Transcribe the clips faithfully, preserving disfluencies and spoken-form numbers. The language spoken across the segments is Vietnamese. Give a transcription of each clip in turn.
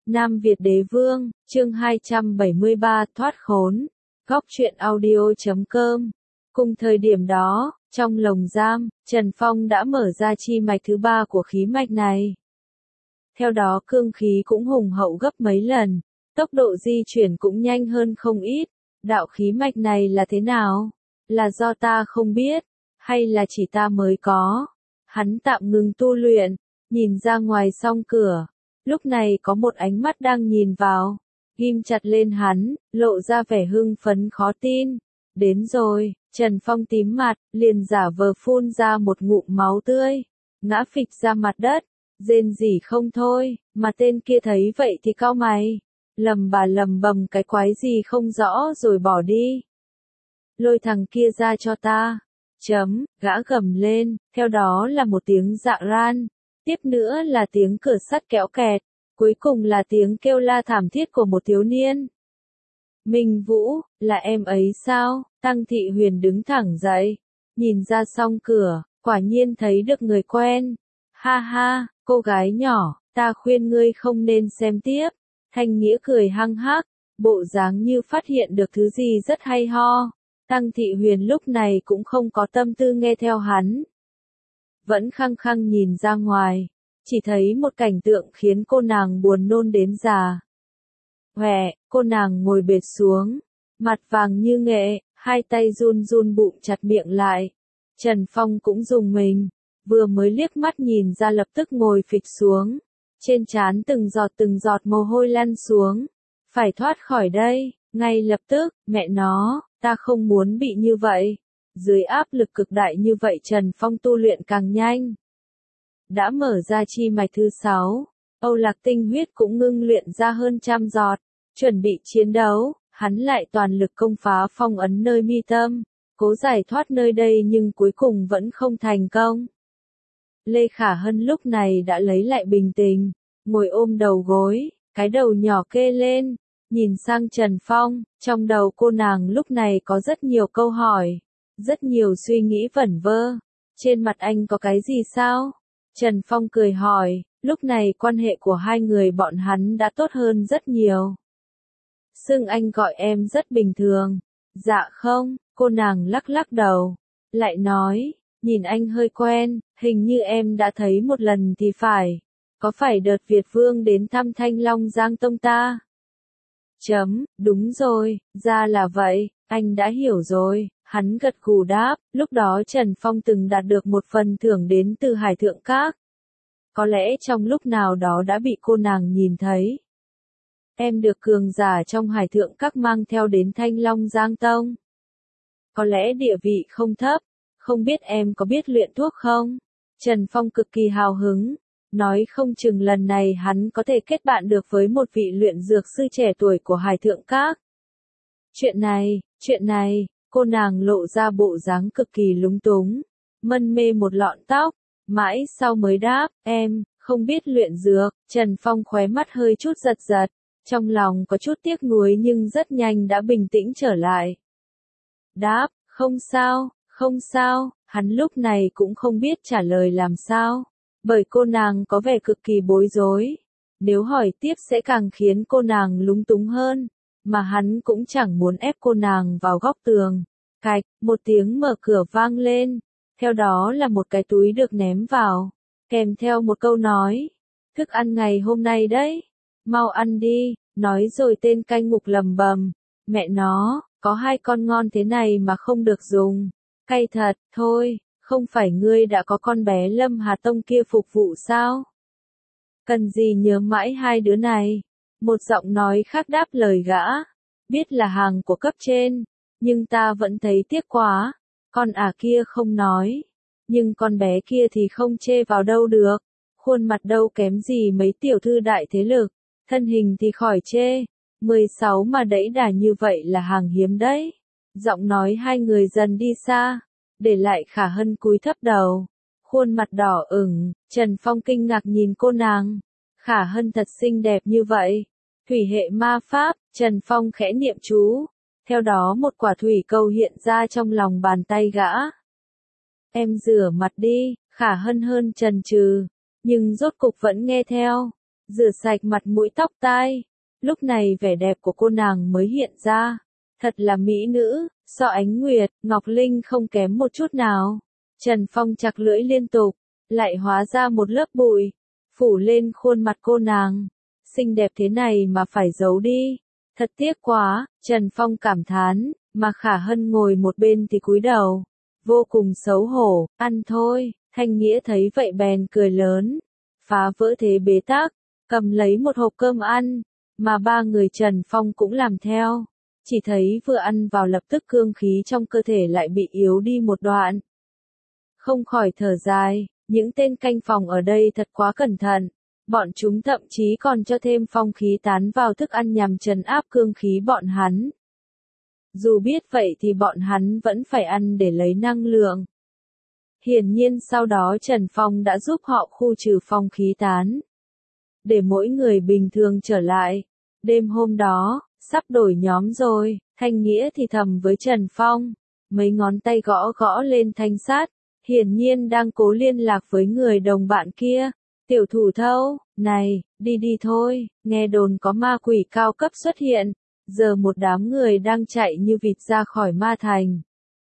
Nam Việt Đế Vương, chương hai trăm bảy mươi ba, thoát khốn. Góc truyện audio chấm com. Cùng thời điểm đó, trong lồng giam, Trần Phong đã mở ra chi mạch thứ ba của khí mạch này. Theo đó cương khí cũng hùng hậu gấp mấy lần, tốc độ di chuyển cũng nhanh hơn không ít. Đạo khí mạch này là thế nào? Là do ta không biết, hay là chỉ ta mới có? Hắn tạm ngừng tu luyện, nhìn ra ngoài song cửa. Lúc này có một ánh mắt đang nhìn vào, ghim chặt lên hắn, lộ ra vẻ hưng phấn khó tin. Đến rồi, Trần Phong tím mặt, liền giả vờ phun ra một ngụm máu tươi, ngã phịch ra mặt đất, rên rỉ không thôi, mà tên kia thấy vậy thì cau mày, lầm bà lầm bầm cái quái gì không rõ rồi bỏ đi. Lôi thằng kia ra cho ta. Chấm, gã gầm lên, theo đó là một tiếng dạ ran. Tiếp nữa là tiếng cửa sắt kéo kẹt, cuối cùng là tiếng kêu la thảm thiết của một thiếu niên. Minh Vũ, là em ấy sao? Tăng Thị Huyền đứng thẳng dậy, nhìn ra song cửa, quả nhiên thấy được người quen. Ha ha, cô gái nhỏ, ta khuyên ngươi không nên xem tiếp. Thanh Nghĩa cười hăng hắc, bộ dáng như phát hiện được thứ gì rất hay ho. Tăng Thị Huyền lúc này cũng không có tâm tư nghe theo hắn. Vẫn khăng khăng nhìn ra ngoài, chỉ thấy một cảnh tượng khiến cô nàng buồn nôn đến già. Hòe, cô nàng ngồi bệt xuống, mặt vàng như nghệ, hai tay run run bụng chặt miệng lại. Trần Phong cũng dùng mình, vừa mới liếc mắt nhìn ra lập tức ngồi phịch xuống. Trên trán từng giọt từng giọt mồ hôi lăn xuống. Phải thoát khỏi đây, ngay lập tức, mẹ nó, ta không muốn bị như vậy. Dưới áp lực cực đại như vậy Trần Phong tu luyện càng nhanh. Đã mở ra chi mạch thứ sáu, Âu Lạc tinh huyết cũng ngưng luyện ra hơn trăm giọt, chuẩn bị chiến đấu, hắn lại toàn lực công phá phong ấn nơi mi tâm, cố giải thoát nơi đây nhưng cuối cùng vẫn không thành công. Lê Khả Hân lúc này đã lấy lại bình tĩnh, ngồi ôm đầu gối, cái đầu nhỏ kê lên, nhìn sang Trần Phong, trong đầu cô nàng lúc này có rất nhiều câu hỏi, rất nhiều suy nghĩ vẩn vơ. Trên mặt anh có cái gì sao? Trần Phong cười hỏi, lúc này quan hệ của hai người bọn hắn đã tốt hơn rất nhiều. Xưng anh gọi em rất bình thường. Dạ không, cô nàng lắc lắc đầu, lại nói, nhìn anh hơi quen, hình như em đã thấy một lần thì phải. Có phải đợt Việt Vương đến thăm Thanh Long Giang Tông ta? Chấm, đúng rồi, ra là vậy, anh đã hiểu rồi. Hắn gật gù đáp, lúc đó Trần Phong từng đạt được một phần thưởng đến từ Hải Thượng Các. Có lẽ trong lúc nào đó đã bị cô nàng nhìn thấy. Em được cường giả trong Hải Thượng Các mang theo đến Thanh Long Giang Tông. Có lẽ địa vị không thấp, không biết em có biết luyện thuốc không? Trần Phong cực kỳ hào hứng, nói không chừng lần này hắn có thể kết bạn được với một vị luyện dược sư trẻ tuổi của Hải Thượng Các. Chuyện này, chuyện này... Cô nàng lộ ra bộ dáng cực kỳ lúng túng, mân mê một lọn tóc, mãi sau mới đáp, em, không biết luyện dược. Trần Phong khóe mắt hơi chút giật giật, trong lòng có chút tiếc nuối nhưng rất nhanh đã bình tĩnh trở lại. Đáp, không sao, không sao, hắn lúc này cũng không biết trả lời làm sao, bởi cô nàng có vẻ cực kỳ bối rối. Nếu hỏi tiếp sẽ càng khiến cô nàng lúng túng hơn. Mà hắn cũng chẳng muốn ép cô nàng vào góc tường. Cạch, một tiếng mở cửa vang lên, theo đó là một cái túi được ném vào, kèm theo một câu nói, thức ăn ngày hôm nay đấy, mau ăn đi, nói rồi tên canh ngục lầm bầm, mẹ nó, có hai con ngon thế này mà không được dùng, cay thật, thôi, không phải ngươi đã có con bé Lâm Hà Tông kia phục vụ sao? Cần gì nhớ mãi hai đứa này? Một giọng nói khác đáp lời gã, biết là hàng của cấp trên, nhưng ta vẫn thấy tiếc quá, con ả kia không nói, nhưng con bé kia thì không chê vào đâu được, khuôn mặt đâu kém gì mấy tiểu thư đại thế lực, thân hình thì khỏi chê, mười sáu mà đẫy đà như vậy là hàng hiếm đấy. Giọng nói hai người dần đi xa, để lại Khả Hân cúi thấp đầu, khuôn mặt đỏ ửng. Trần Phong kinh ngạc nhìn cô nàng, Khả Hân thật xinh đẹp như vậy. Thủy hệ ma pháp, Trần Phong khẽ niệm chú, theo đó một quả thủy cầu hiện ra trong lòng bàn tay gã. Em rửa mặt đi, Khả Hân hơn chần chừ, nhưng rốt cục vẫn nghe theo. rửa sạch mặt mũi tóc tai. Lúc này vẻ đẹp của cô nàng mới hiện ra. Thật là mỹ nữ, so Ánh Nguyệt, Ngọc Linh không kém một chút nào. Trần Phong chặt lưỡi liên tục, lại hóa ra một lớp bụi, phủ lên khuôn mặt cô nàng. Xinh đẹp thế này mà phải giấu đi. Thật tiếc quá, Trần Phong cảm thán, mà Khả Hân ngồi một bên thì cúi đầu. Vô cùng xấu hổ, ăn thôi, Thanh Nghĩa thấy vậy bèn cười lớn. Phá vỡ thế bế tắc, cầm lấy một hộp cơm ăn, mà ba người Trần Phong cũng làm theo. Chỉ thấy vừa ăn vào lập tức cương khí trong cơ thể lại bị yếu đi một đoạn. Không khỏi thở dài, những tên canh phòng ở đây thật quá cẩn thận. Bọn chúng thậm chí còn cho thêm phong khí tán vào thức ăn nhằm trấn áp cương khí bọn hắn. Dù biết vậy thì bọn hắn vẫn phải ăn để lấy năng lượng. Hiển nhiên sau đó Trần Phong đã giúp họ khu trừ phong khí tán. Để mỗi người bình thường trở lại. Đêm hôm đó, sắp đổi nhóm rồi, Thanh Nghĩa thì thầm với Trần Phong. Mấy ngón tay gõ gõ lên thanh sát. Hiển nhiên đang cố liên lạc với người đồng bạn kia. Tiểu thủ thâu, này, đi đi thôi, nghe đồn có ma quỷ cao cấp xuất hiện. Giờ một đám người đang chạy như vịt ra khỏi ma thành.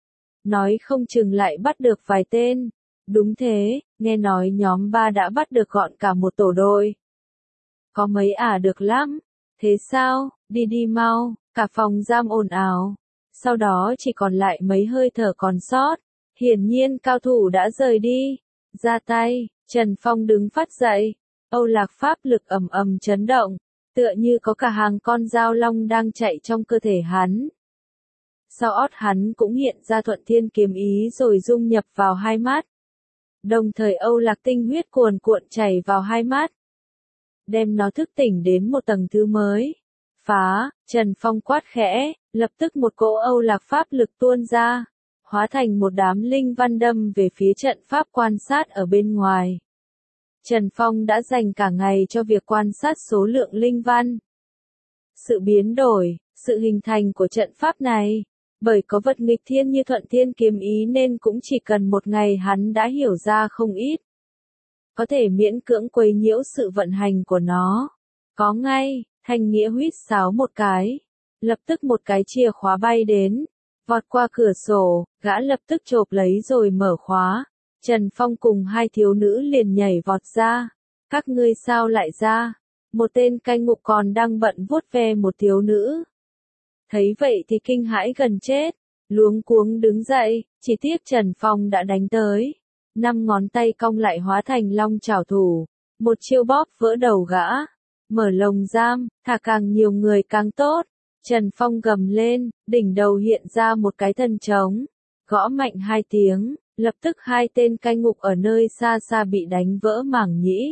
Nói không chừng lại bắt được vài tên. Đúng thế, nghe nói nhóm ba đã bắt được gọn cả một tổ đội. Có mấy ả được lắm. Thế sao, đi đi mau, cả phòng giam ồn ào. Sau đó chỉ còn lại mấy hơi thở còn sót. Hiển nhiên cao thủ đã rời đi. Ra tay, Trần Phong đứng phát dậy. Âu Lạc pháp lực ầm ầm chấn động. Tựa như có cả hàng con dao long đang chạy trong cơ thể hắn. Sau ót hắn cũng hiện ra thuận thiên kiếm ý rồi dung nhập vào hai mắt. Đồng thời Âu Lạc tinh huyết cuồn cuộn chảy vào hai mắt. Đem nó thức tỉnh đến một tầng thứ mới. Phá, Trần Phong quát khẽ, lập tức một cỗ Âu Lạc pháp lực tuôn ra. Hóa thành một đám linh văn đâm về phía trận pháp quan sát ở bên ngoài. Trần Phong đã dành cả ngày cho việc quan sát số lượng linh văn. Sự biến đổi, sự hình thành của trận pháp này, bởi có vật nghịch thiên như thuận thiên kiếm ý nên cũng chỉ cần một ngày hắn đã hiểu ra không ít. Có thể miễn cưỡng quấy nhiễu sự vận hành của nó. Có ngay, Thanh Nghĩa huýt sáo một cái. Lập tức một cái chìa khóa bay đến. Vọt qua cửa sổ, gã lập tức chộp lấy rồi mở khóa. Trần Phong cùng hai thiếu nữ liền nhảy vọt ra. Các ngươi sao lại ra? Một tên canh ngục còn đang bận vuốt ve một thiếu nữ. Thấy vậy thì kinh hãi gần chết. Luống cuống đứng dậy, chỉ tiếc Trần Phong đã đánh tới. Năm ngón tay cong lại hóa thành long chảo thủ. Một chiêu bóp vỡ đầu gã. Mở lồng giam, thả càng nhiều người càng tốt. Trần Phong gầm lên, đỉnh đầu hiện ra một cái thân trống. Gõ mạnh hai tiếng, lập tức hai tên canh ngục ở nơi xa xa bị đánh vỡ màng nhĩ.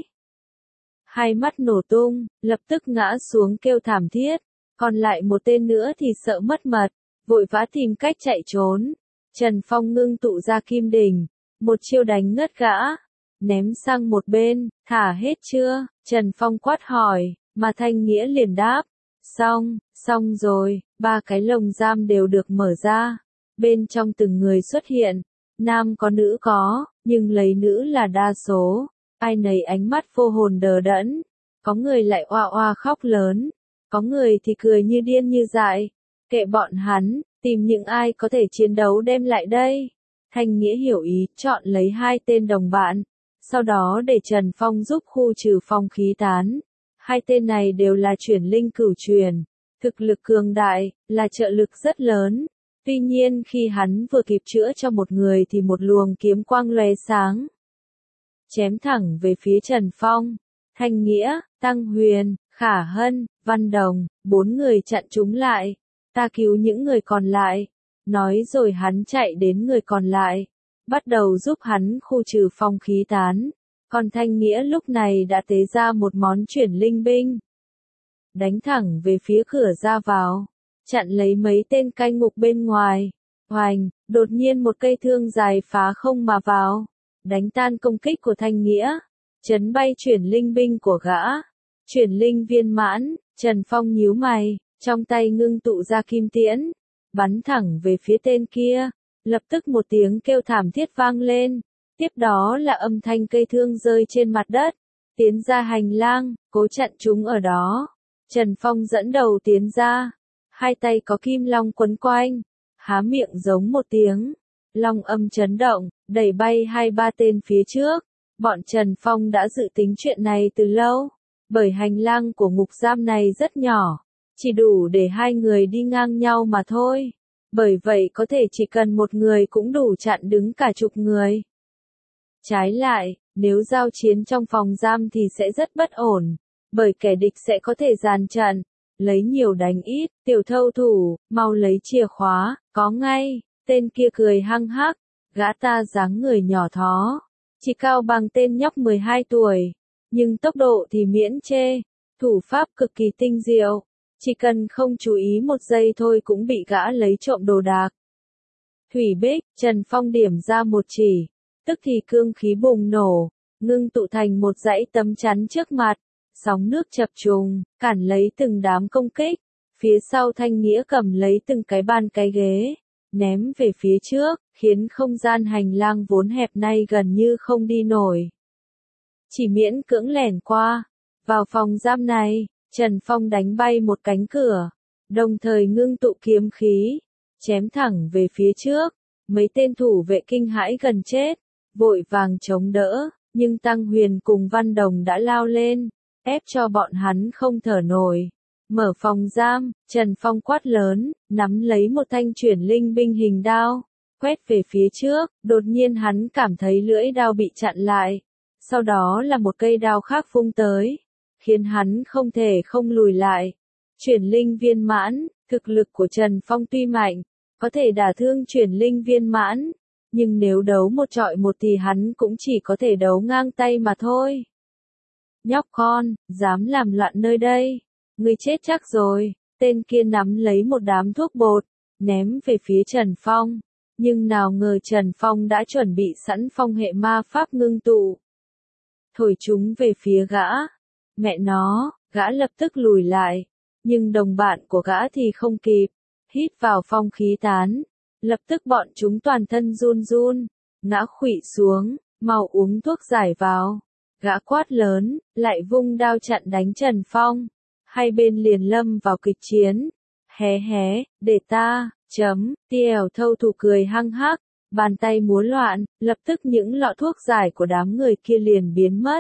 Hai mắt nổ tung, lập tức ngã xuống kêu thảm thiết. Còn lại một tên nữa thì sợ mất mật, vội vã tìm cách chạy trốn. Trần Phong ngưng tụ ra kim đỉnh, một chiêu đánh ngất gã. Ném sang một bên, thả hết chưa? Trần Phong quát hỏi, mà Thanh Nghĩa liền đáp. Xong, xong rồi, ba cái lồng giam đều được mở ra. Bên trong từng người xuất hiện, nam có nữ có, nhưng lấy nữ là đa số. Ai nấy ánh mắt vô hồn đờ đẫn. Có người lại oa oa khóc lớn. Có người thì cười như điên như dại. Kệ bọn hắn, tìm những ai có thể chiến đấu đem lại đây. Thanh Nghĩa hiểu ý, chọn lấy hai tên đồng bạn. Sau đó để Trần Phong giúp khu trừ phong khí tán. Hai tên này đều là chuyển linh cửu truyền. Thực lực cường đại, là trợ lực rất lớn. Tuy nhiên khi hắn vừa kịp chữa cho một người thì một luồng kiếm quang lóe sáng. Chém thẳng về phía Trần Phong. Thanh Nghĩa, Tăng Huyền, Khả Hân, Văn Đồng, bốn người chặn chúng lại. Ta cứu những người còn lại. Nói rồi hắn chạy đến người còn lại. Bắt đầu giúp hắn khu trừ phong khí tán. Còn Thanh Nghĩa lúc này đã tế ra một món chuyển linh binh. Đánh thẳng về phía cửa ra vào. Chặn lấy mấy tên canh ngục bên ngoài. Hoành, đột nhiên một cây thương dài phá không mà vào. Đánh tan công kích của Thanh Nghĩa. Chấn bay chuyển linh binh của gã. Chuyển linh viên mãn, Trần Phong nhíu mày, trong tay ngưng tụ ra kim tiễn. Bắn thẳng về phía tên kia. Lập tức một tiếng kêu thảm thiết vang lên. Tiếp đó là âm thanh cây thương rơi trên mặt đất. tiến ra hành lang, cố chặn chúng ở đó. Trần Phong dẫn đầu tiến ra, hai tay có kim long quấn quanh, há miệng giống một tiếng, long âm chấn động, đẩy bay hai ba tên phía trước. Bọn Trần Phong đã dự tính chuyện này từ lâu, bởi hành lang của ngục giam này rất nhỏ, chỉ đủ để hai người đi ngang nhau mà thôi. Bởi vậy có thể chỉ cần một người cũng đủ chặn đứng cả chục người. Trái lại, nếu giao chiến trong phòng giam thì sẽ rất bất ổn, bởi kẻ địch sẽ có thể dàn trận, lấy nhiều đánh ít. Tiểu thâu thủ, mau lấy chìa khóa, có ngay. Tên kia cười hăng hắc, gã ta dáng người nhỏ thó, chỉ cao bằng tên nhóc mười hai tuổi, nhưng tốc độ thì miễn chê, thủ pháp cực kỳ tinh diệu, chỉ cần không chú ý một giây thôi cũng bị gã lấy trộm đồ đạc. Thủy Bích, Trần Phong điểm ra một chỉ, tức thì cương khí bùng nổ, ngưng tụ thành một dãy tấm chắn trước mặt, sóng nước chập trùng, cản lấy từng đám công kích, phía sau Thanh Nghĩa cầm lấy từng cái bàn cái ghế, ném về phía trước, khiến không gian hành lang vốn hẹp nay gần như không đi nổi. Chỉ miễn cưỡng lẻn qua, vào phòng giam này, Trần Phong đánh bay một cánh cửa, đồng thời ngưng tụ kiếm khí, chém thẳng về phía trước. Mấy tên thủ vệ kinh hãi gần chết, vội vàng chống đỡ, nhưng Tăng Huyền cùng Văn Đồng đã lao lên, ép cho bọn hắn không thở nổi. Mở phòng giam, Trần Phong quát lớn, nắm lấy một thanh chuyển linh binh hình đao, quét về phía trước, đột nhiên hắn cảm thấy lưỡi đao bị chặn lại, sau đó là một cây đao khác vung tới, khiến hắn không thể không lùi lại. Chuyển linh viên mãn, thực lực của Trần Phong tuy mạnh, có thể đả thương chuyển linh viên mãn, nhưng nếu đấu một trọi một thì hắn cũng chỉ có thể đấu ngang tay mà thôi. Nhóc con, dám làm loạn nơi đây, ngươi chết chắc rồi. Tên kia nắm lấy một đám thuốc bột, ném về phía Trần Phong, nhưng nào ngờ Trần Phong đã chuẩn bị sẵn phong hệ ma pháp ngưng tụ, thổi chúng về phía gã. Mẹ nó, gã lập tức lùi lại, nhưng đồng bạn của gã thì không kịp, hít vào phong khí tán, lập tức bọn chúng toàn thân run run, ngã khuỵu xuống, mau uống thuốc giải vào. Gã quát lớn, lại vung đao chặn đánh Trần Phong, hai bên liền lâm vào kịch chiến. Hé hé, để ta, chấm, Tiểu thâu thủ cười hăng hắc, bàn tay múa loạn, lập tức những lọ thuốc giải của đám người kia liền biến mất.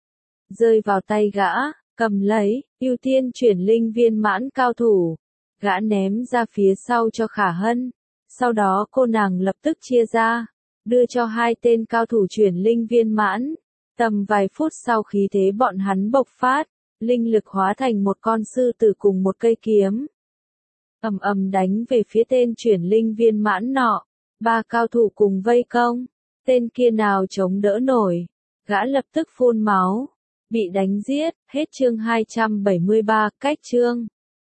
Rơi vào tay gã, cầm lấy, ưu tiên chuyển linh viên mãn cao thủ. Gã ném ra phía sau cho Khả Hân, sau đó cô nàng lập tức chia ra, đưa cho hai tên cao thủ chuyển linh viên mãn. Tầm vài phút sau khí thế bọn hắn bộc phát, linh lực hóa thành một con sư tử cùng một cây kiếm, ầm ầm đánh về phía tên chuyển linh viên mãn nọ. Ba cao thủ cùng vây công, tên kia nào chống đỡ nổi, gã lập tức phun máu, bị đánh giết. Hết chương hai trăm bảy mươi ba, cách chương.